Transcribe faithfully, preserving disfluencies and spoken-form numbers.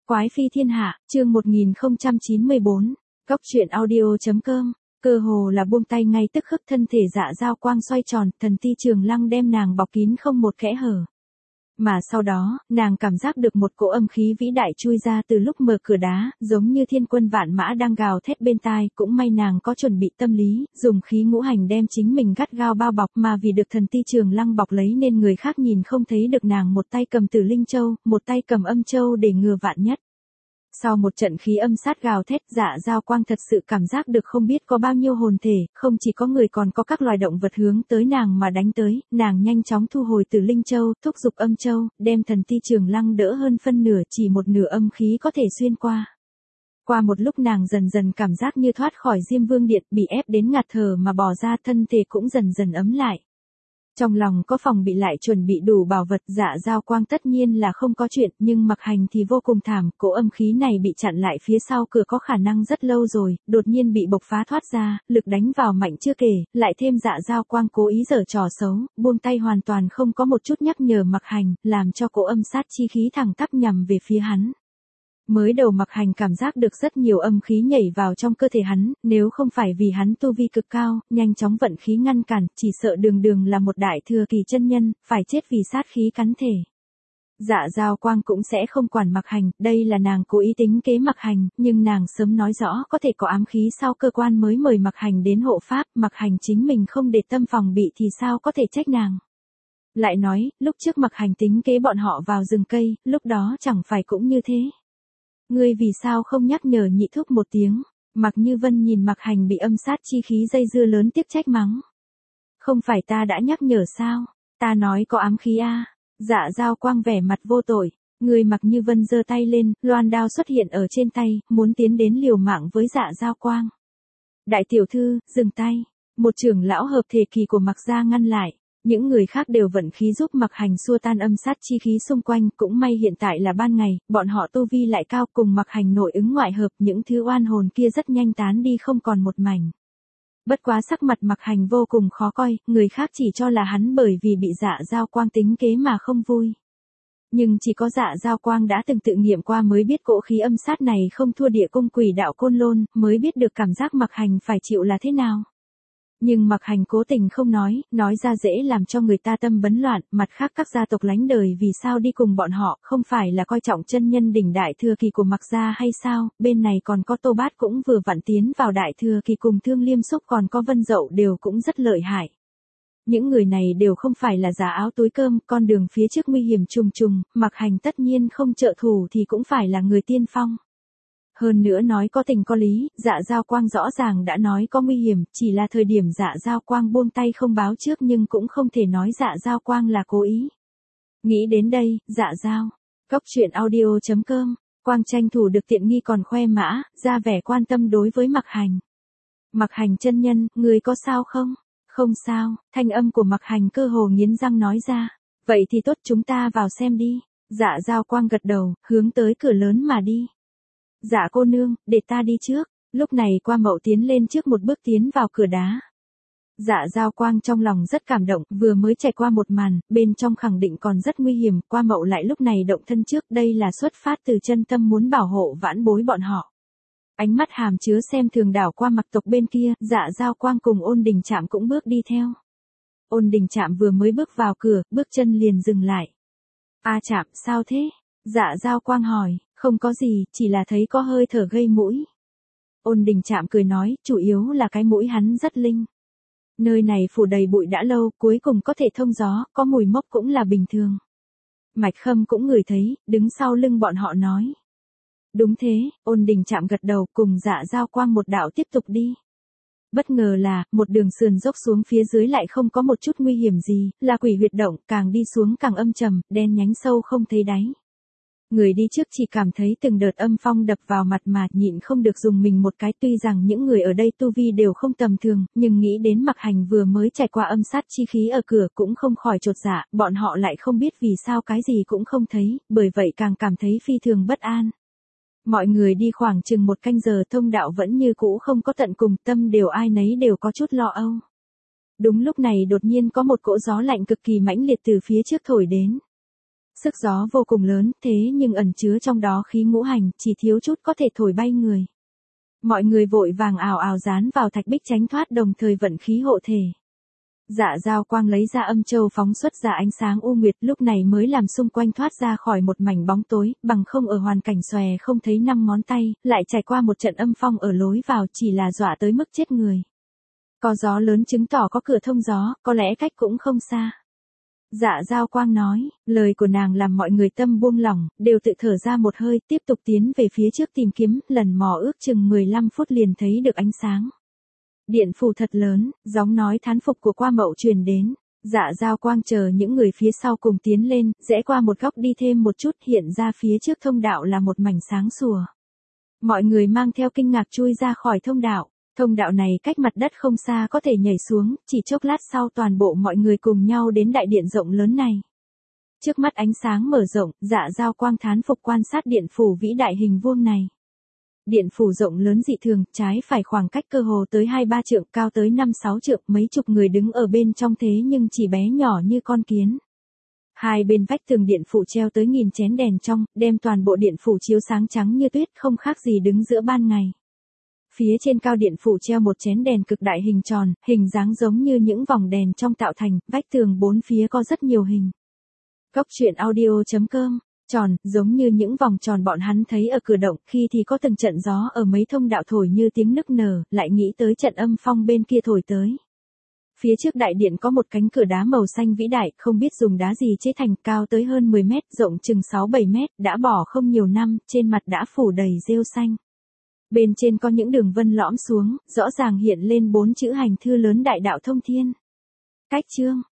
Quái phi thiên hạ, chương một nghìn không trăm chín mươi bốn, Cốc truyện audio chấm com, cơ hồ là buông tay ngay tức khắc thân thể Dạ Dao Quang xoay tròn, thần ti trường lăng đem nàng bọc kín không một kẽ hở. Mà sau đó, nàng cảm giác được một cỗ âm khí vĩ đại chui ra từ lúc mở cửa đá, giống như thiên quân vạn mã đang gào thét bên tai, cũng may nàng có chuẩn bị tâm lý, dùng khí ngũ hành đem chính mình gắt gao bao bọc, mà vì được thần ti trường lăng bọc lấy nên người khác nhìn không thấy được nàng một tay cầm Tử Linh Châu, một tay cầm Âm Châu để ngừa vạn nhất. Sau một trận khí âm sát gào thét, Dạ Dao Quang thật sự cảm giác được không biết có bao nhiêu hồn thể, không chỉ có người còn có các loài động vật hướng tới nàng mà đánh tới, nàng nhanh chóng thu hồi Tử Linh Châu, thúc giục Âm Châu, đem thần ti trường lăng đỡ hơn phân nửa, chỉ một nửa âm khí có thể xuyên qua. Qua một lúc nàng dần dần cảm giác như thoát khỏi Diêm Vương Điện, bị ép đến ngạt thở mà bỏ ra, thân thể cũng dần dần ấm lại. Trong lòng có phòng bị lại chuẩn bị đủ bảo vật, Dạ Dao Quang tất nhiên là không có chuyện, nhưng Mặc Hành thì vô cùng thảm, cỗ âm khí này bị chặn lại phía sau cửa có khả năng rất lâu rồi, đột nhiên bị bộc phá thoát ra, lực đánh vào mạnh chưa kể, lại thêm Dạ Dao Quang cố ý giở trò xấu, buông tay hoàn toàn không có một chút nhắc nhở Mặc Hành, làm cho cỗ âm sát chi khí thẳng tắp nhằm về phía hắn. Mới đầu Mặc Hành cảm giác được rất nhiều âm khí nhảy vào trong cơ thể hắn, nếu không phải vì hắn tu vi cực cao, nhanh chóng vận khí ngăn cản, chỉ sợ đường đường là một đại thừa kỳ chân nhân, phải chết vì sát khí cắn thể. Dạ Dao Quang cũng sẽ không quản Mặc Hành, đây là nàng cố ý tính kế Mặc Hành, nhưng nàng sớm nói rõ có thể có ám khí sau cơ quan mới mời Mặc Hành đến hộ pháp, Mặc Hành chính mình không để tâm phòng bị thì sao có thể trách nàng. Lại nói, lúc trước Mặc Hành tính kế bọn họ vào rừng cây, lúc đó chẳng phải cũng như thế. Ngươi vì sao không nhắc nhở nhị thúc một tiếng? Mặc Như Vân nhìn Mặc Hành bị âm sát chi khí dây dưa lớn tiếc trách mắng. Không phải ta đã nhắc nhở sao? Ta nói có ám khí a. Dạ Dao Quang vẻ mặt vô tội. Người Mặc Như Vân giơ tay lên, loan đao xuất hiện ở trên tay, muốn tiến đến liều mạng với Dạ Dao Quang. Đại tiểu thư, dừng tay. Một trưởng lão hợp thể kỳ của Mặc gia ngăn lại. Những người khác đều vận khí giúp Mặc Hành xua tan âm sát chi khí xung quanh, cũng may hiện tại là ban ngày, bọn họ tu vi lại cao, cùng Mặc Hành nội ứng ngoại hợp, những thứ oan hồn kia rất nhanh tán đi không còn một mảnh. Bất quá sắc mặt Mặc Hành vô cùng khó coi, người khác chỉ cho là hắn bởi vì bị Dạ Dao Quang tính kế mà không vui. Nhưng chỉ có Dạ Dao Quang đã từng tự nghiệm qua mới biết cỗ khí âm sát này không thua địa cung quỷ đạo Côn Lôn, mới biết được cảm giác Mặc Hành phải chịu là thế nào. Nhưng Mặc Hành cố tình không nói, nói ra dễ làm cho người ta tâm bấn loạn, mặt khác các gia tộc lánh đời vì sao đi cùng bọn họ, không phải là coi trọng chân nhân đỉnh đại thừa kỳ của Mặc gia hay sao, bên này còn có Tô Bát cũng vừa vặn tiến vào đại thừa kỳ, cùng Thương Liêm Xúc còn có Vân Dậu đều cũng rất lợi hại. Những người này đều không phải là giả áo túi cơm, con đường phía trước nguy hiểm trùng trùng, Mặc Hành tất nhiên không trợ thủ thì cũng phải là người tiên phong. Hơn nữa nói có tình có lý, Dạ Dao Quang rõ ràng đã nói có nguy hiểm, chỉ là thời điểm Dạ Dao Quang buông tay không báo trước, nhưng cũng không thể nói Dạ Dao Quang là cố ý. Nghĩ đến đây, Dạ Dao, Cốc truyện audio chấm com, Quang tranh thủ được tiện nghi còn khoe mã, ra vẻ quan tâm đối với Mặc Hành. Mặc Hành chân nhân, người có sao không? Không sao, thanh âm của Mặc Hành cơ hồ nghiến răng nói ra. Vậy thì tốt, chúng ta vào xem đi. Dạ Dao Quang gật đầu, hướng tới cửa lớn mà đi. Dạ cô nương, để ta đi trước. Lúc này Qua Mậu tiến lên trước một bước tiến vào cửa đá. Dạ Dao Quang trong lòng rất cảm động, vừa mới trải qua một màn, bên trong khẳng định còn rất nguy hiểm, Qua Mậu lại lúc này động thân trước, đây là xuất phát từ chân tâm muốn bảo hộ vãn bối bọn họ. Ánh mắt hàm chứa xem thường đảo qua Mặc tộc bên kia, Dạ Dao Quang cùng Ôn Đình Trạm cũng bước đi theo. Ôn Đình Trạm vừa mới bước vào cửa, bước chân liền dừng lại. A Trạm, sao thế? Dạ Dao Quang hỏi. Không có gì, chỉ là thấy có hơi thở gây mũi. Ôn Đình Trạm cười nói, chủ yếu là cái mũi hắn rất linh. Nơi này phủ đầy bụi đã lâu, cuối cùng có thể thông gió, có mùi mốc cũng là bình thường. Mạch Khâm cũng ngửi thấy, đứng sau lưng bọn họ nói. Đúng thế, Ôn Đình Trạm gật đầu, cùng Dạ Dao Quang một đạo tiếp tục đi. Bất ngờ là, một đường sườn dốc xuống phía dưới lại không có một chút nguy hiểm gì, là quỷ huyệt động, càng đi xuống càng âm trầm, đen nhánh sâu không thấy đáy. Người đi trước chỉ cảm thấy từng đợt âm phong đập vào mặt mà nhịn không được dùng mình một cái, tuy rằng những người ở đây tu vi đều không tầm thường, nhưng nghĩ đến Mặc Hành vừa mới trải qua âm sát chi khí ở cửa cũng không khỏi chột dạ, bọn họ lại không biết vì sao cái gì cũng không thấy, bởi vậy càng cảm thấy phi thường bất an. Mọi người đi khoảng chừng một canh giờ, thông đạo vẫn như cũ không có tận cùng, tâm đều ai nấy đều có chút lo âu. Đúng lúc này đột nhiên có một cỗ gió lạnh cực kỳ mãnh liệt từ phía trước thổi đến. Sức gió vô cùng lớn, thế nhưng ẩn chứa trong đó khí ngũ hành, chỉ thiếu chút có thể thổi bay người. Mọi người vội vàng ào ào dán vào thạch bích tránh thoát, đồng thời vận khí hộ thể. Dạ Dao Quang lấy ra âm châu phóng xuất ra ánh sáng u nguyệt, lúc này mới làm xung quanh thoát ra khỏi một mảnh bóng tối, bằng không ở hoàn cảnh xòe không thấy năm ngón tay, lại trải qua một trận âm phong ở lối vào, chỉ là dọa tới mức chết người. Có gió lớn chứng tỏ có cửa thông gió, có lẽ cách cũng không xa. Dạ Dao Quang nói, lời của nàng làm mọi người tâm buông lỏng, đều tự thở ra một hơi, tiếp tục tiến về phía trước tìm kiếm, lần mò ước chừng mười lăm phút liền thấy được ánh sáng. Điện phủ thật lớn, giọng nói thán phục của Qua Mậu truyền đến. Dạ Dao Quang chờ những người phía sau cùng tiến lên, rẽ qua một góc đi thêm một chút, hiện ra phía trước thông đạo là một mảnh sáng sủa. Mọi người mang theo kinh ngạc chui ra khỏi thông đạo. Thông đạo này cách mặt đất không xa, có thể nhảy xuống, chỉ chốc lát sau toàn bộ mọi người cùng nhau đến đại điện rộng lớn này. Trước mắt ánh sáng mở rộng, Dạ Dao Quang thán phục quan sát điện phủ vĩ đại hình vuông này. Điện phủ rộng lớn dị thường, trái phải khoảng cách cơ hồ tới hai ba trượng, cao tới năm sáu trượng, mấy chục người đứng ở bên trong thế nhưng chỉ bé nhỏ như con kiến. Hai bên vách tường điện phủ treo tới nghìn chén đèn trong, đem toàn bộ điện phủ chiếu sáng trắng như tuyết, không khác gì đứng giữa ban ngày. Phía trên cao điện phủ treo một chén đèn cực đại hình tròn, hình dáng giống như những vòng đèn trong tạo thành, vách tường bốn phía có rất nhiều hình. Góc truyện audio chấm com, tròn, giống như những vòng tròn bọn hắn thấy ở cửa động, khi thì có từng trận gió ở mấy thông đạo thổi như tiếng nức nở, lại nghĩ tới trận âm phong bên kia thổi tới. Phía trước đại điện có một cánh cửa đá màu xanh vĩ đại, không biết dùng đá gì chế thành, cao tới hơn mười mét, rộng chừng sáu bảy mét, đã bỏ không nhiều năm, trên mặt đã phủ đầy rêu xanh. Bên trên có những đường vân lõm xuống, rõ ràng hiện lên bốn chữ hành thư lớn đại đạo thông thiên. Cách chương